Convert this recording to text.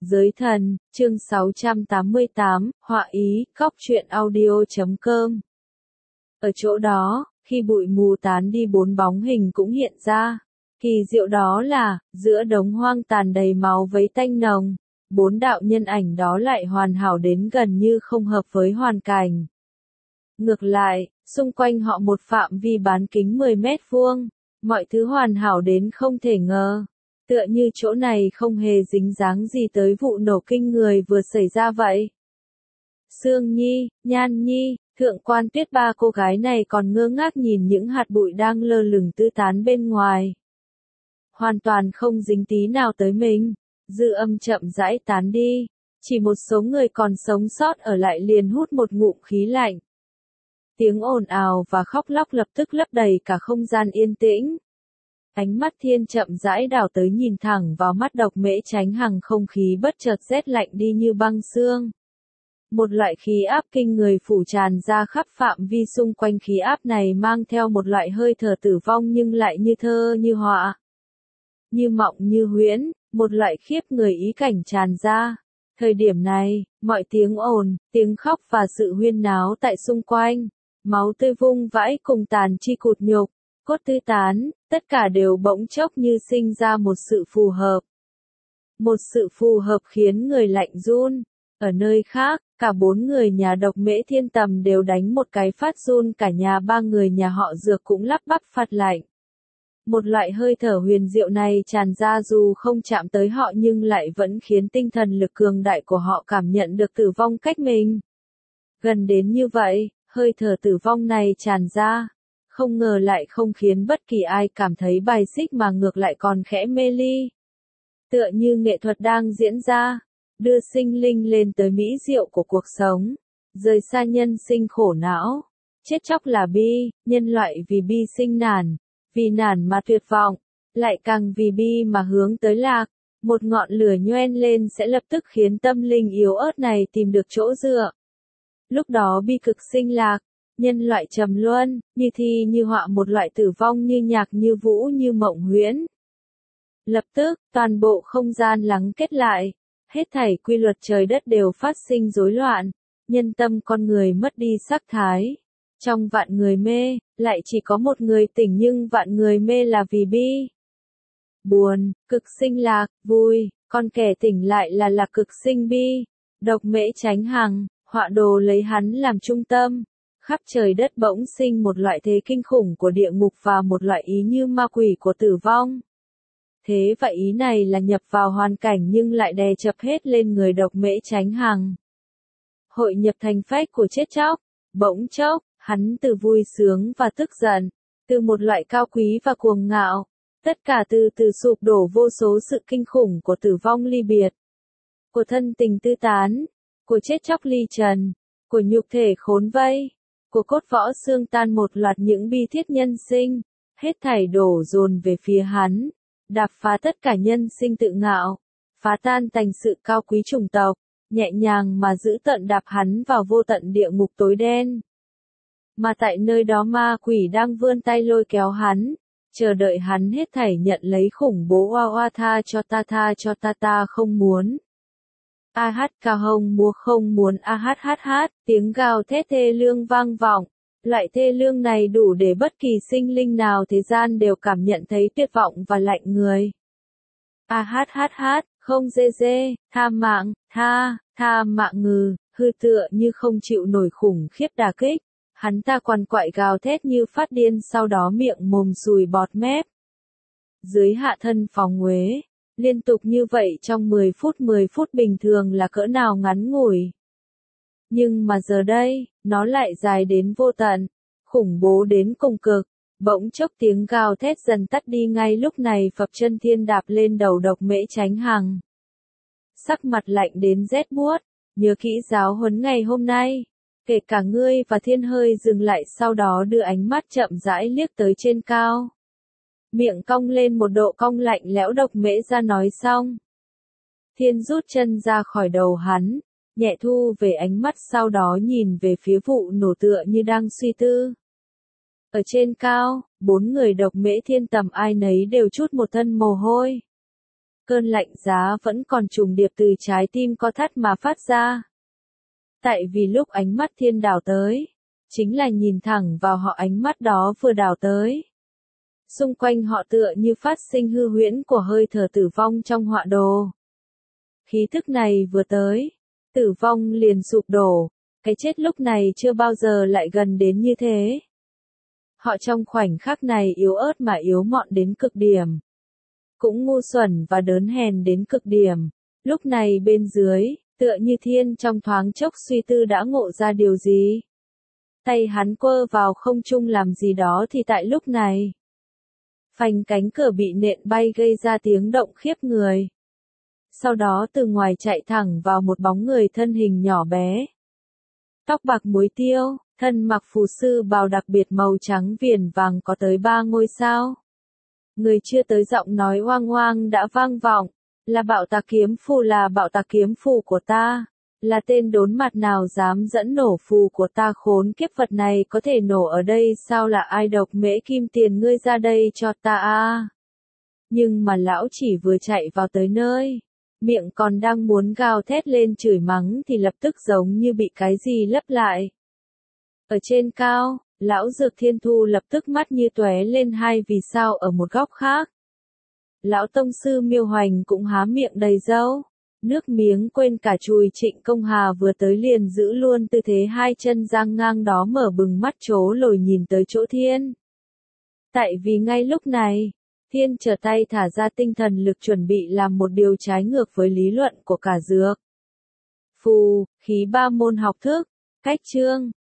Giới thần, chương 688, họa ý, cóc truyện audio.com. Ở chỗ đó, khi bụi mù tán đi bốn bóng hình cũng hiện ra. Kỳ diệu đó là, giữa đống hoang tàn đầy máu vấy tanh nồng, bốn đạo nhân ảnh đó lại hoàn hảo đến gần như không hợp với hoàn cảnh. Ngược lại, xung quanh họ một phạm vi bán kính 10 mét vuông, mọi thứ hoàn hảo đến không thể ngờ. Tựa như chỗ này không hề dính dáng gì tới vụ nổ kinh người vừa xảy ra vậy. Sương Nhi, Nhan Nhi, Thượng Quan Tuyết, ba cô gái này còn ngơ ngác nhìn những hạt bụi đang lơ lửng tứ tán bên ngoài. Hoàn toàn không dính tí nào tới mình, dư âm chậm rãi tán đi, chỉ một số người còn sống sót ở lại liền hút một ngụm khí lạnh. Tiếng ồn ào và khóc lóc lập tức lấp đầy cả không gian yên tĩnh. Ánh mắt Thiên chậm rãi đảo tới nhìn thẳng vào mắt Độc Mễ Chánh Hằng, không khí bất chợt rét lạnh đi như băng xương. Một loại khí áp kinh người phủ tràn ra khắp phạm vi xung quanh, khí áp này mang theo một loại hơi thở tử vong nhưng lại như thơ như họa. Như mộng như huyễn, một loại khiếp người ý cảnh tràn ra. Thời điểm này, mọi tiếng ồn, tiếng khóc và sự huyên náo tại xung quanh, máu tươi vung vãi cùng tàn chi cụt nhục, cốt tứ tán, tất cả đều bỗng chốc như sinh ra một sự phù hợp. Một sự phù hợp khiến người lạnh run. Ở nơi khác, cả bốn người nhà Độc Mễ Thiên Tầm đều đánh một cái phát run, cả nhà ba người nhà họ Dược cũng lắp bắp phát lạnh. Một loại hơi thở huyền diệu này tràn ra dù không chạm tới họ nhưng lại vẫn khiến tinh thần lực cường đại của họ cảm nhận được tử vong cách mình. Gần đến như vậy, hơi thở tử vong này tràn ra. Không ngờ lại không khiến bất kỳ ai cảm thấy bài xích mà ngược lại còn khẽ mê ly. Tựa như nghệ thuật đang diễn ra, đưa sinh linh lên tới mỹ diệu của cuộc sống, rời xa nhân sinh khổ não. Chết chóc là bi, nhân loại vì bi sinh nản, vì nản mà tuyệt vọng, lại càng vì bi mà hướng tới lạc. Một ngọn lửa nhoen lên sẽ lập tức khiến tâm linh yếu ớt này tìm được chỗ dựa. Lúc đó bi cực sinh lạc. Nhân loại trầm luân, như thi như họa, một loại tử vong như nhạc như vũ như mộng huyễn. Lập tức, toàn bộ không gian lắng kết lại. Hết thảy quy luật trời đất đều phát sinh rối loạn. Nhân tâm con người mất đi sắc thái. Trong vạn người mê, lại chỉ có một người tỉnh, nhưng vạn người mê là vì bi. Buồn, cực sinh lạc, vui, còn kẻ tỉnh lại là lạc cực sinh bi. Độc Mễ Chánh Hằng, họa đồ lấy hắn làm trung tâm. Khắp trời đất bỗng sinh một loại thế kinh khủng của địa ngục và một loại ý như ma quỷ của tử vong. Thế và ý này là nhập vào hoàn cảnh nhưng lại đè chập hết lên người Độc Mễ Chánh Hằng. Hội nhập thành phách của chết chóc, bỗng chốc, hắn từ vui sướng và tức giận, từ một loại cao quý và cuồng ngạo, tất cả từ từ sụp đổ vô số sự kinh khủng của tử vong ly biệt, của thân tình tư tán, của chết chóc ly trần, của nhục thể khốn vây, của cốt võ xương tan, một loạt những bi thiết nhân sinh, hết thảy đổ dồn về phía hắn, đạp phá tất cả nhân sinh tự ngạo, phá tan thành sự cao quý chủng tộc, nhẹ nhàng mà giữ tận đạp hắn vào vô tận địa ngục tối đen. Mà tại nơi đó ma quỷ đang vươn tay lôi kéo hắn, chờ đợi hắn hết thảy nhận lấy khủng bố. Oa oa, tha cho ta không muốn. A hát ca hông mua không muốn. A hát hát hát, tiếng gào thét thê lương vang vọng. Loại thê lương này đủ để bất kỳ sinh linh nào thế gian đều cảm nhận thấy tuyệt vọng và lạnh người. A hát hát hát, không dê dê, tha mạng, tha mạng ngừ, hư tựa như không chịu nổi khủng khiếp đả kích. Hắn ta quằn quại gào thét như phát điên, sau đó miệng mồm sùi bọt mép. Dưới hạ thân phóng uế, liên tục như vậy trong 10 phút bình thường là cỡ nào ngắn ngủi. Nhưng mà giờ đây, nó lại dài đến vô tận, khủng bố đến cùng cực. Bỗng chốc tiếng gào thét dần tắt đi, ngay lúc này Phập Chân Thiên đạp lên đầu Độc Mễ Chánh Hằng. Sắc mặt lạnh đến rét buốt, nhớ kỹ giáo huấn ngày hôm nay. Kể cả ngươi và Thiên hơi dừng lại, sau đó đưa ánh mắt chậm rãi liếc tới trên cao. Miệng cong lên một độ cong lạnh lẽo. Độc Mễ ra nói xong, Thiên rút chân ra khỏi đầu hắn, nhẹ thu về ánh mắt, sau đó nhìn về phía vụ nổ tựa như đang suy tư. Ở trên cao, bốn người Độc Mễ Thiên Tầm ai nấy đều trút một thân mồ hôi. Cơn lạnh giá vẫn còn trùng điệp từ trái tim co thắt mà phát ra. Tại vì lúc ánh mắt Thiên đảo tới, chính là nhìn thẳng vào họ, ánh mắt đó vừa đảo tới. Xung quanh họ tựa như phát sinh hư huyễn của hơi thở tử vong trong họa đồ. Khí thức này vừa tới, tử vong liền sụp đổ, cái chết lúc này chưa bao giờ lại gần đến như thế. Họ trong khoảnh khắc này yếu ớt mà yếu mọn đến cực điểm. Cũng ngu xuẩn và đớn hèn đến cực điểm. Lúc này bên dưới, tựa như Thiên trong thoáng chốc suy tư đã ngộ ra điều gì. Tay hắn quơ vào không trung làm gì đó thì tại lúc này. Phanh, cánh cửa bị nện bay gây ra tiếng động khiếp người. Sau đó từ ngoài chạy thẳng vào một bóng người thân hình nhỏ bé. Tóc bạc muối tiêu, thân mặc phù sư bào đặc biệt màu trắng viền vàng có tới 3 ngôi sao. Người chưa tới giọng nói oang oang đã vang vọng, là Bạo Tà Kiếm Phù, là Bạo Tà Kiếm Phù của ta, là tên đốn mặt nào dám dẫn nổ phù của ta, khốn kiếp, vật này có thể nổ ở đây sao, là ai độc mễ kim tiền, ngươi ra đây cho ta a. Nhưng mà lão chỉ vừa chạy vào tới nơi, miệng còn đang muốn gào thét lên chửi mắng thì lập tức giống như bị cái gì lấp lại. Ở trên cao, lão Dược Thiên Thu lập tức mắt như tóe lên hai vì sao ở một góc khác. Lão tông sư Miêu Hoành cũng há miệng đầy râu, nước miếng quên cả chùi. Trịnh Công Hà vừa tới liền giữ luôn tư thế hai chân giang ngang đó, mở bừng mắt trố lồi nhìn tới chỗ Thiên. Tại vì ngay lúc này, Thiên trở tay thả ra tinh thần lực chuẩn bị làm một điều trái ngược với lý luận của cả dược. Phù, khí ba môn học thức, cách chương.